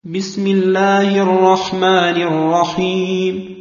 بسم الله الرحمن الرحيم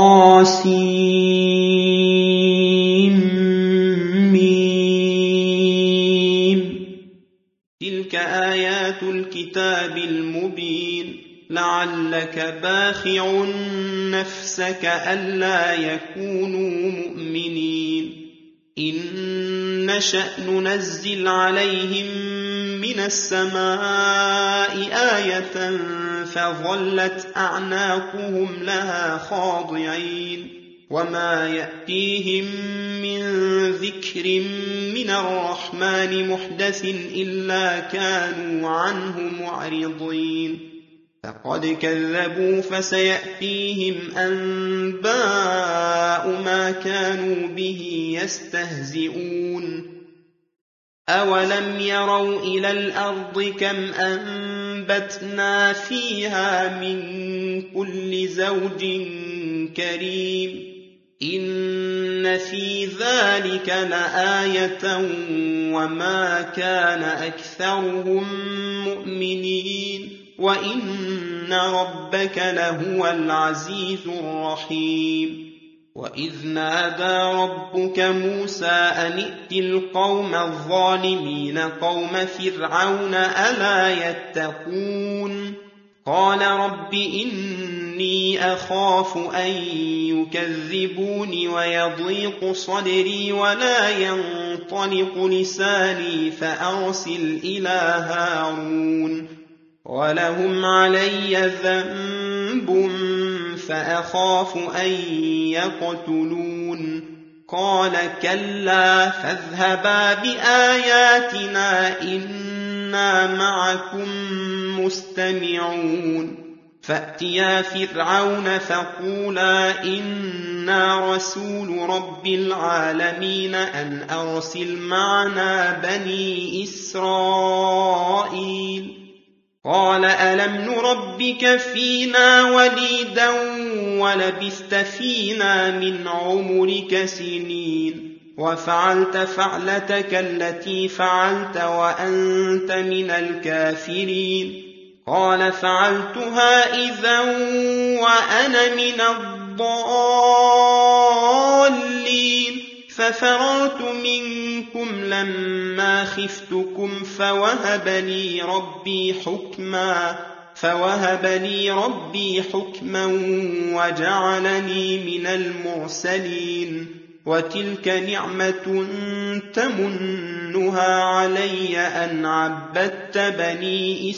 طاسيم. تلك آيات الكتاب المبين. لعلك باخع نفسك ألا يكونوا مؤمنين. إن نشأ ننزل عليهم من السماء آية فظلت أعناقهم لها خاضعين. وما يأتيهم من ذكر من الرحمن محدث إلا كانوا عنه معرضين. فقد كذبوا فسيأتيهم أنباء ما كانوا به يستهزئون. أولم يروا إلى الأرض كم أنبتنا فيها من كل زوج كريم. إن في ذلك لآية وما كان أكثرهم مؤمنين وإن ربك لهو العزيز الرحيم. وإذ نادى ربك موسى أن ائت القوم الظالمين قوم فرعون ألا يتقون. قال رب إني أخاف أن يكذبون ويضيق صدري ولا ينطلق لساني فأرسل إلى هارون ولهم علي ذنب فأخاف أن يقتلون. قال كلا فاذهبا بآياتنا إنا معكم مستمعون. فأتيا فرعون فقولا إنا رسول رب العالمين أن أرسل معنا بني إسرائيل. قال ألم نربك فينا وليدا ولبثت فينا من عمرك سنين وفعلت فعلتك التي فعلت وأنت من الكافرين. قال فعلتها إذا وأنا من الضالين. ففررت منكم لما خفتكم فوهب لي ربي حكما وجعلني من المرسلين. وتلك نعمة تمنها علي أن عبدت بني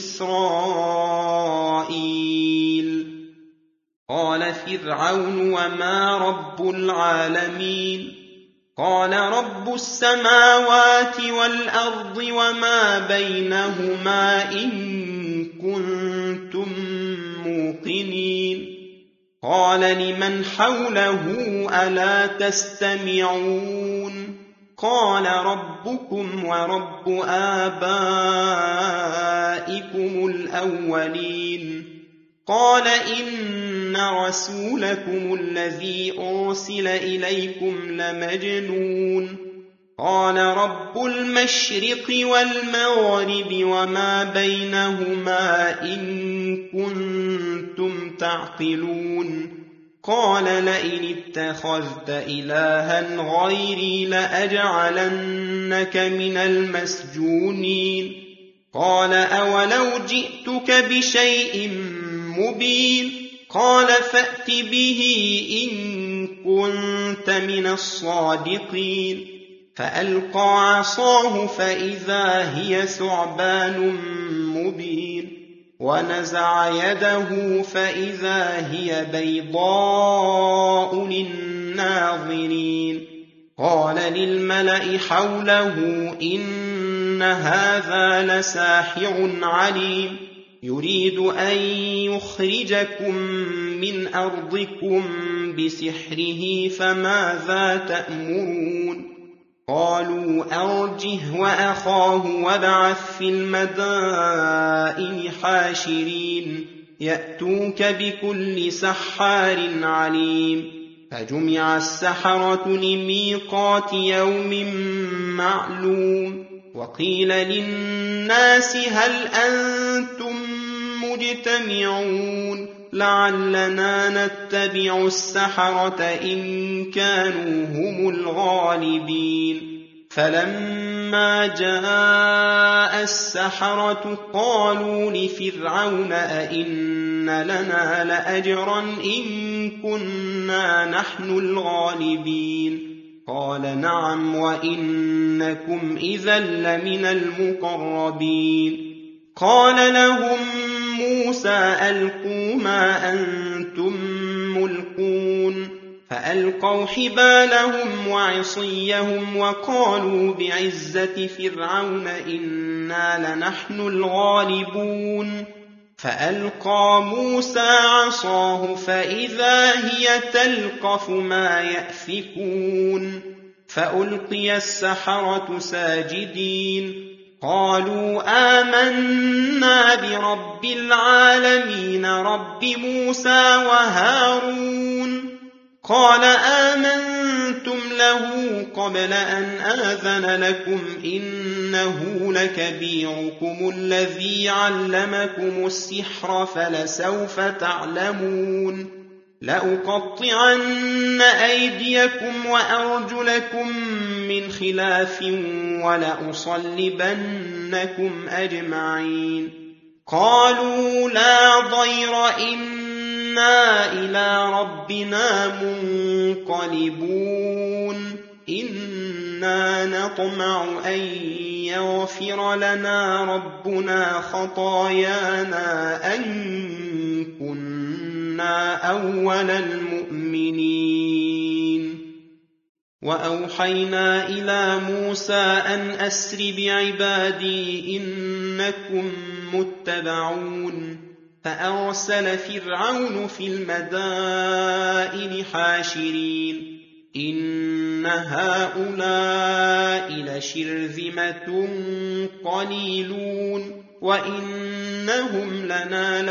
إسرائيل. قال فرعون وما رب العالمين. قال رب السماوات والأرض وما بينهما إن كنتم موقنين. قال لمن حوله ألا تستمعون. قال ربكم ورب آبائكم الأولين. قال إن رسولكم الذي أرسل إليكم لمجنون. قال رب المشرق والمغرب وما بينهما إن كنتم تعقلون. قال لئن اتخذت إلها غيري لأجعلنك من المسجونين. قال أولو جئتك بشيء مبين. قال فأت به إن كنت من الصادقين. فألقى عصاه فإذا هي ثعبان مبين. ونزع يده فإذا هي بيضاء للناظرين. قال للملأ حوله إن هذا لساحر عليم يريد أن يخرجكم من أرضكم بسحره فماذا تأمرون. قالوا أرجه وأخاه وابعث في المدائن حاشرين يأتوك بكل سحار عليم. فجمع السحرة لميقات يوم معلوم. وقيل للناس هل أنتم مجتمعون لعلنا نتبع السحرة إن كانوا هم الغالبين فلما جاء السحرة قالوا لفرعون أئن لنا لأجرا إن كنا نحن الغالبين قال نعم وإنكم إذا لمن المقربين قال لهم موسى ألقوا ما أنتم ملقون فألقوا حبالهم وعصيهم وقالوا بعزة فرعون إنا لنحن الغالبون فألقى موسى عصاه فإذا هي تلقف ما يأفكون فألقي السحرة ساجدين قالوا آمنا برب العالمين رب موسى وهارون قال آمنتم له قبل أن آذن لكم إنه لكبيركم الذي علمكم السحر فلسوف تعلمون لأقطعن أيديكم وأرجلكم من خلاف ولأصلبنكم أجمعين قالوا لا ضير إنا إلى ربنا منقلبون إنا نطمع أن يغفر لنا ربنا خطايانا أن كنا أول المؤمنين وأوحينا إلى موسى أن أسر بعبادي إنكم متبعون فأرسل فرعون في المدائن حاشرين إن هؤلاء لشرذمة قليلون وإنهم لنا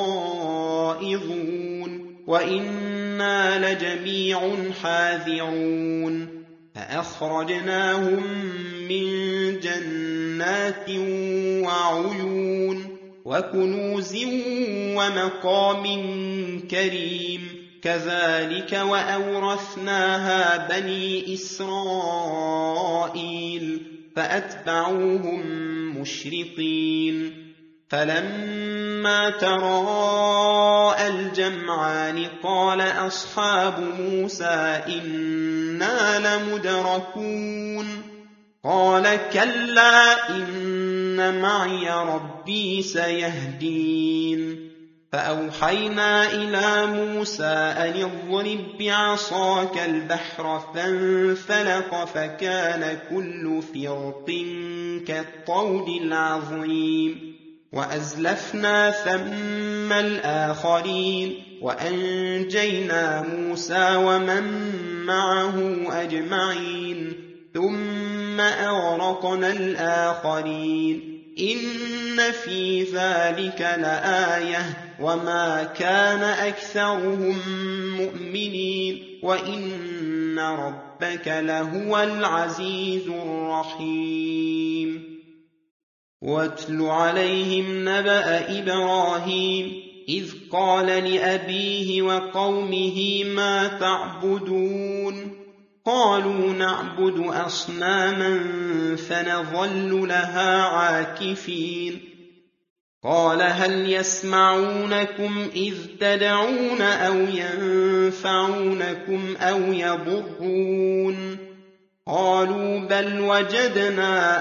لغائظون وإنا لجميع حاذرون فأخرجناهم من جنات وعيون وكنوز ومقام كريم كذلك وأورثناها بني إسرائيل فأتبعوهم مشرقين فلما تراءى الجمعان قال أصحاب موسى إنا لمدركون قال كلا إن معي ربي سيهدين فأوحينا إلى موسى أن اضرب بعصاك البحر فانفلق فكان كل فرق كالطود العظيم وأزلفنا ثم الآخرين وأنجينا موسى ومن معه أجمعين ثم أغرقنا الآخرين إن في ذلك لآية وما كان أكثرهم مؤمنين وإن ربك لهو العزيز الرحيم واتل عليهم نبأ إبراهيم إذ قال لأبيه وقومه ما تعبدون قالوا نعبد أصناما فنظل لها عاكفين قال هل يسمعونكم إذ تدعون أو ينفعونكم أو يضرون قالوا بل وجدنا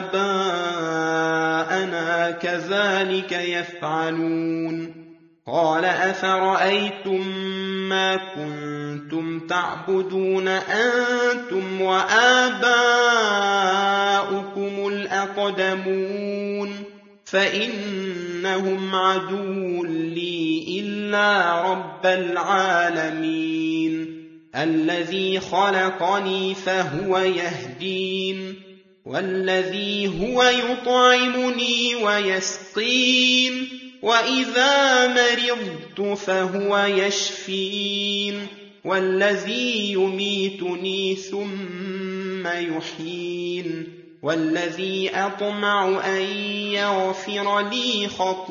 آباءنا كذلك يفعلون قال أفرأيتم ما كنتم تعبدون أنتم وآباؤكم الأقدمون فإنهم عدو لي إلا رب العالمين الذي خلقني فهو يهدين والذي هو يطعمني ويسقين وإذا مرضت فهو يشفين والذي يميتني ثم يحيين والذي أطمع أن يغفر لي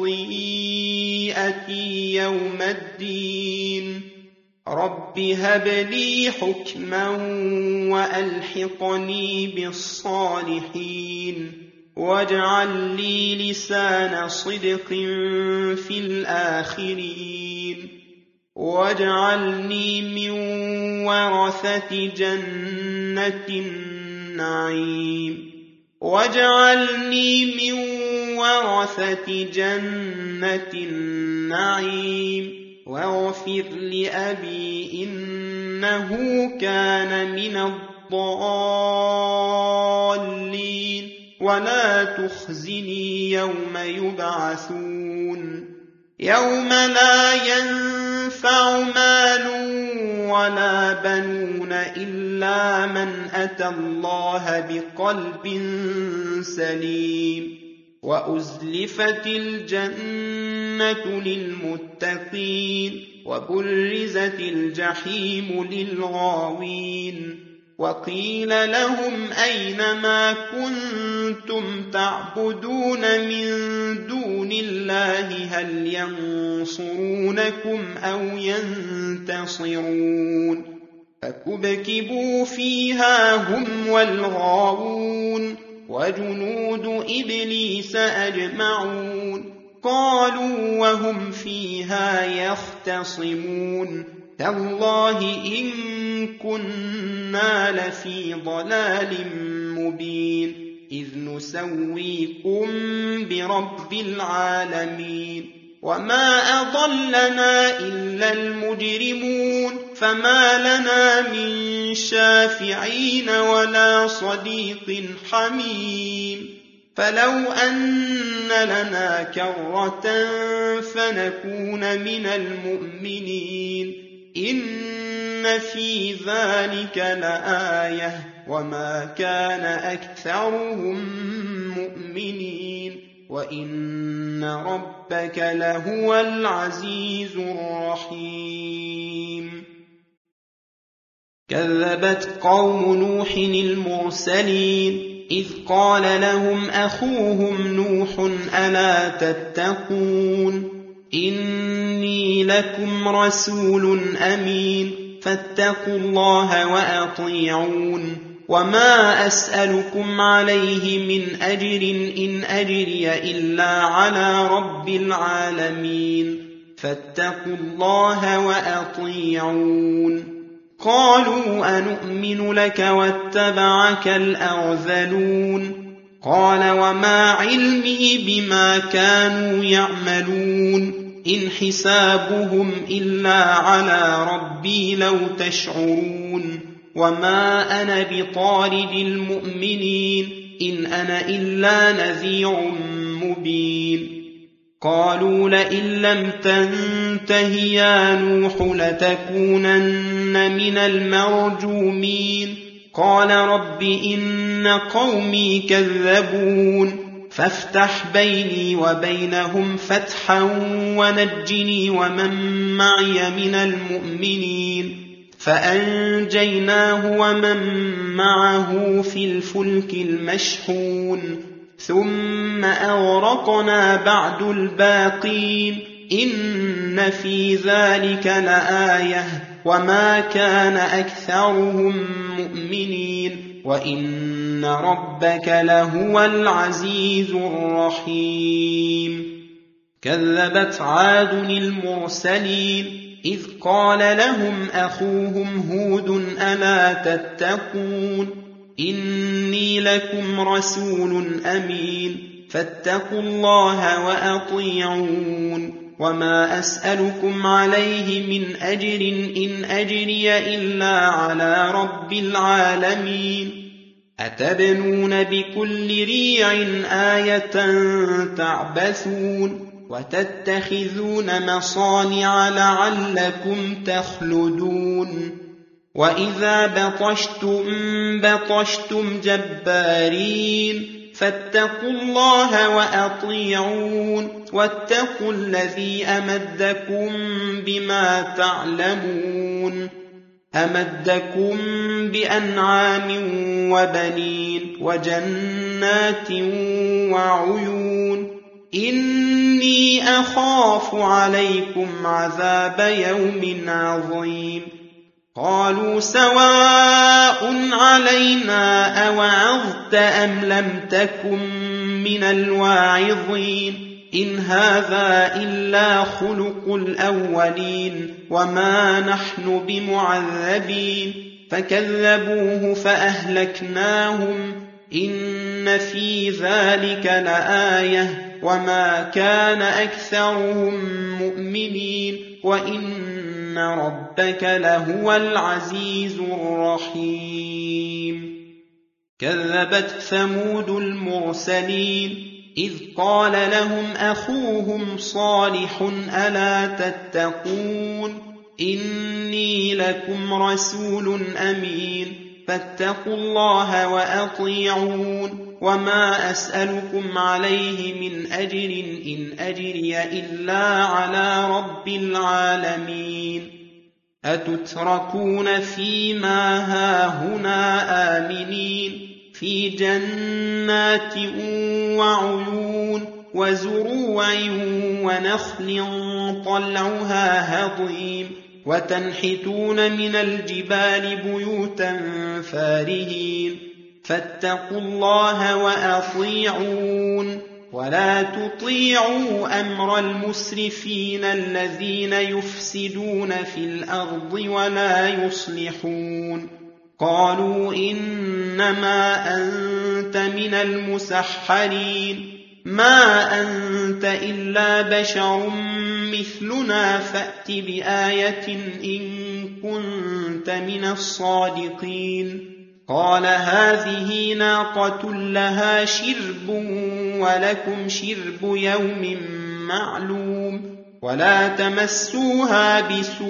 خطيئتي يوم الدين رب هب لي حكما وألحقني بالصالحين واجعل لي لسان صدق في الآخرين واجعلني من ورثة جنة النعيم واجعلني من ورثة جنة النعيم واغفر لأبي إنه كان من الضالين ولا تخزني يوم يبعثون يوم لا ينفع مال ولا بنون إلا من أتى الله بقلب سليم وأزلفت الجنة للمتقين وبرزت الجحيم للغاوين وقيل لهم أين ما كنتم تعبدون من دون الله هل ينصرونكم أو ينتصرون فكبكبوا فيها هم والغاوون وجنود إبليس أجمعون قالوا وهم فيها يختصمون تالله إن كنا لفي ضلال مبين إذ نسويكم برب العالمين وما أضلنا إلا المجرمون فما لنا من شافعين ولا صديق حميم فلو أن لنا كرة فنكون من المؤمنين إن في ذلك لآية وما كان أكثرهم مؤمنين وإن ربك لهو العزيز الرحيم كذبت قوم نوح المرسلين إذ قال لهم أخوهم نوح ألا تتقون إني لكم رسول أمين فاتقوا الله وأطيعون وما أسألكم عليه من أجر إن أجري إلا على رب العالمين فاتقوا الله وأطيعون قالوا أنؤمن لك واتبعك الأرذلون قال وما علمي بما كانوا يعملون إن حسابهم إلا على ربي لو تشعرون وما أنا بطارد المؤمنين إن أنا إلا نذير مبين قالوا لئن لم تنته يا نوح لتكونن من المرجومين قال رب إن قومي كذبون فافتح بيني وبينهم فتحا ونجني ومن معي من المؤمنين فأنجيناه ومن معه في الفلك المشحون ثم أغرقنا بعد الباقين إن في ذلك لآية وما كان أكثرهم مؤمنين وإن ربك لهو العزيز الرحيم كذبت عاد المرسلين إذ قال لهم أخوهم هود ألا تتقون إني لكم رسول أمين فاتقوا الله وأطيعون وما أسألكم عليه من أجر إن أجري إلا على رب العالمين أتبنون بكل ريع آية تعبثون وتتخذون مصانع لعلكم تخلدون وإذا بطشتم جبارين فاتقوا الله وأطيعون واتقوا الذي أمدكم بما تعلمون أمدكم بأنعام وبنين وجنات وعيون إني أخاف عليكم عذاب يوم عظيم قالوا سواء علينا أوعظت أم لم تكن من الواعظين إن هذا إلا خلق الأولين وما نحن بمعذبين فكذبوه فأهلكناهم إن في ذلك لآية وما كان أكثرهم مؤمنين وإن ربك لهو العزيز الرحيم كذبت ثمود المرسلين إذ قال لهم أخوهم صالح ألا تتقون إني لكم رسول أمين فاتقوا الله وأطيعون وما أسألكم عليه من أجر إن أجري إلا على رب العالمين أتتركون فيما هاهنا آمنين في جنات وعيون وزروع ونخل طلعها هضيم وتنحتون من الجبال بيوتا فارهين فاتقوا الله وأطيعون ولا تطيعوا أمر المسرفين الذين يفسدون في الأرض ولا يصلحون قالوا إنما أنت من المسحرين ما أنت إلا بشر مثلنا فأت بآية إن كنت من الصادقين قال هذه ناقة لها شرب ولكم شرب يوم معلوم ولا تمسوها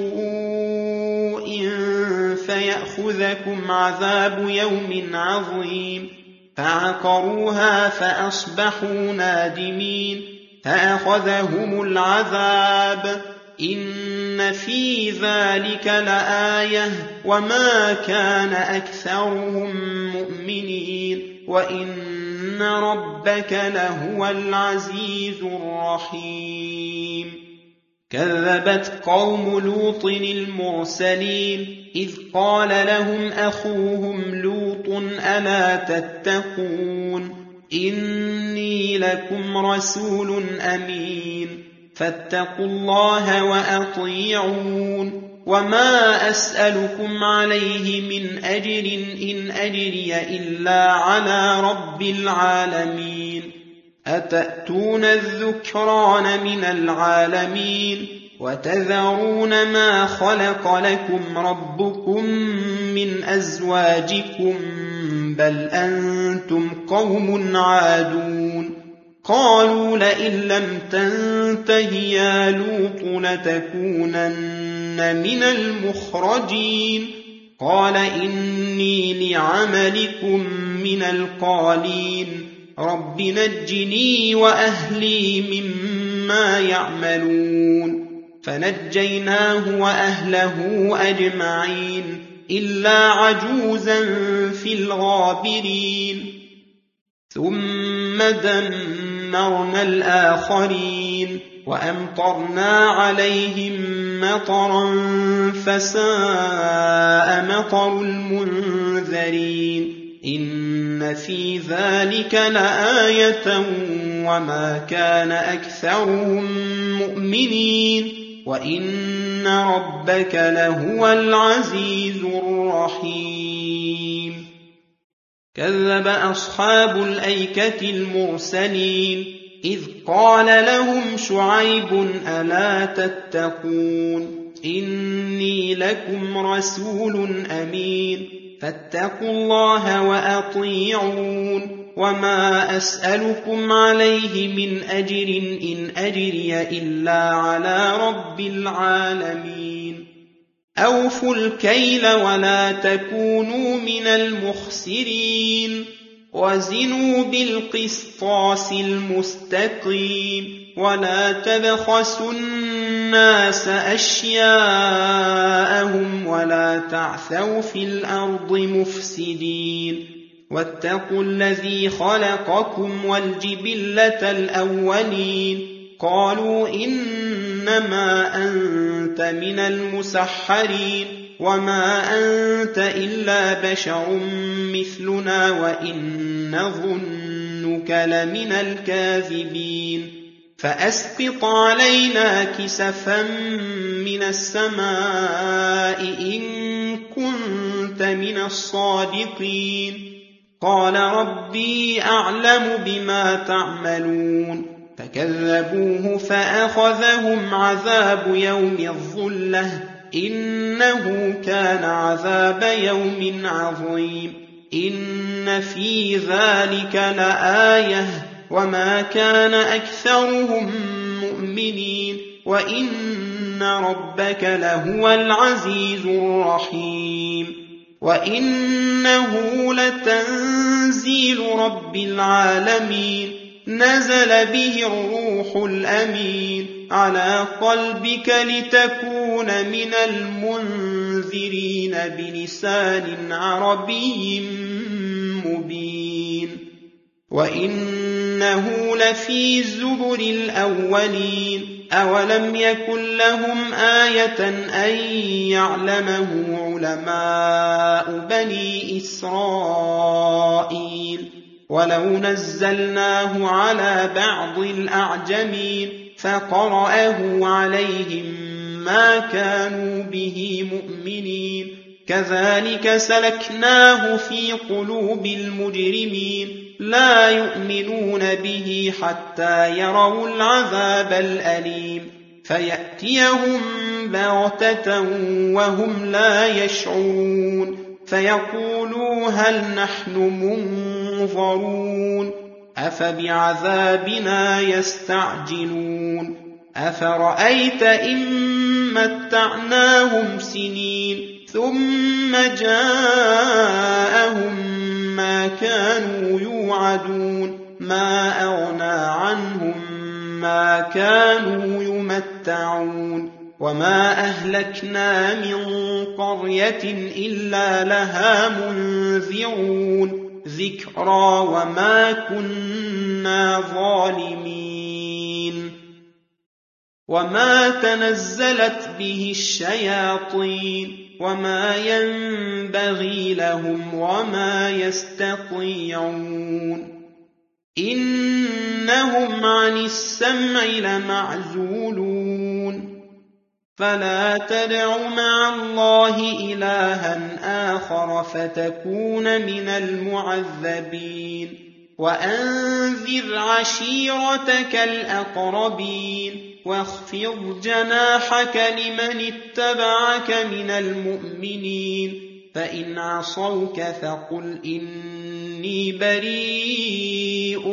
بسوء فيأخذكم عذاب يوم عظيم فعقروها فأصبحوا نادمين فأخذهم العذاب إن في ذلك لآية وما كان أكثرهم مؤمنين وإن ربك لهو العزيز الرحيم كذبت قوم لوط المرسلين إذ قال لهم أخوهم لوط ألا تتقون إني لكم رسول أمين فاتقوا الله وأطيعون وما أسألكم عليه من أجر إن أجري إلا على رب العالمين أتأتون الذكران من العالمين وتذرون ما خلق لكم ربكم من أزواجكم بل أنتم قوم عادون قالوا لئن لم تنته يا لوط لتكونن من المخرجين قال إني لعملكم من القالين رب نجني وأهلي مما يعملون فنجيناه وأهله أجمعين إلا عجوزا في الغابرين ثم دمرنا الآخرين وأمطرنا عليهم مطرا فساء مطر المنذرين إن في ذلك لآية وما كان أكثرهم مؤمنين وإن ربك لهو العزيز الرحيم كذب أصحاب الأيكة المرسلين إذ قال لهم شعيب ألا تتقون إني لكم رسول أمين فاتقوا الله وأطيعون وما أسألكم عليه من أجر إن أجري إلا على رب العالمين أوفوا الكيل ولا تكونوا من المخسرين وزنوا بالقسطاس المستقيم ولا تبخسوا الناس أشياءهم ولا تعثوا في الأرض مفسدين واتقوا الذي خلقكم والجبلة الأولين قالوا إنما أنت من المسحرين وما أنت إلا بشر مثلنا وإن نظنك لمن الكاذبين فأسقط علينا كسفا من السماء إن كنت من الصادقين قال ربي أعلم بما تعملون فكذبوه فأخذهم عذاب يوم الظلة إنه كان عذاب يوم عظيم إن في ذلك لآية وما كان أكثرهم مؤمنين وإن ربك لهو العزيز الرحيم وإنه لتنزيل رب العالمين نزل به الروح الأمين على قلبك لتكون من المنذرين بلسان عربي مبين وإنه لفي زبر الأولين أولم يكن لهم آية أن يعلمه علماء بني إسرائيل ولو نزلناه على بعض الأعجمين فقرأه عليهم ما كانوا به مؤمنين كذلك سلكناه في قلوب المجرمين لا يؤمنون به حتى يروا العذاب الأليم فيأتيهم بغتة وهم لا يشعرون فيقولوا هل نحن منظرون أفبعذابنا يستعجلون أفرأيت إن متعناهم سنين ثم جاءهم ما كانوا يوعدون ما أغنى عنهم ما كانوا يمتعون وما أهلكنا من قرية إلا لها منذرون ذكرى وما كنا ظالمين وما تنزلت به الشياطين وما ينبغي لهم وما يستطيعون إنهم عن السمع لمعزولون فلا تدع مع الله إلها آخر فتكون من المعذبين وأنذر عشيرتك الأقربين واخفض جناحك لمن اتبعك من المؤمنين فإن عصوك فقل إني بريء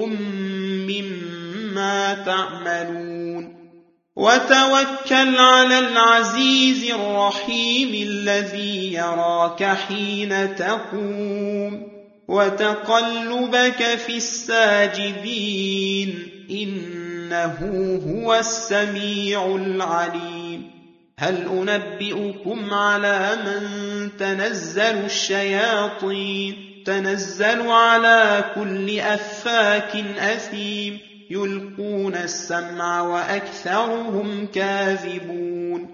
مما تعملون وتوكل على العزيز الرحيم الذي يراك حين تقوم وتقلبك في الساجدين إنه هو السميع العليم هل أنبئكم على من تنزل الشياطين تنزل على كل أفاك أثيم يلقون السمع وأكثرهم كاذبون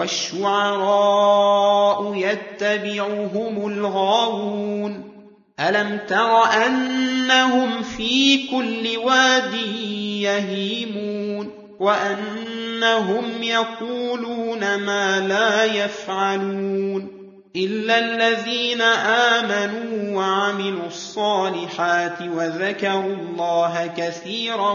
والشعراء يتبعهم الغاوون ألم تر أنهم في كل واد يهيمون وأنهم يقولون ما لا يفعلون إلا الذين آمنوا وعملوا الصالحات وذكروا الله كثيرا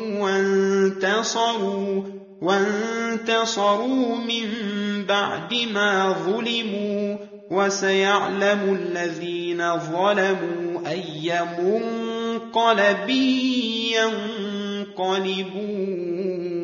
وانتصروا من بعد ما ظلموا وسيعلم الذين ظلموا أي منقلب ينقلبون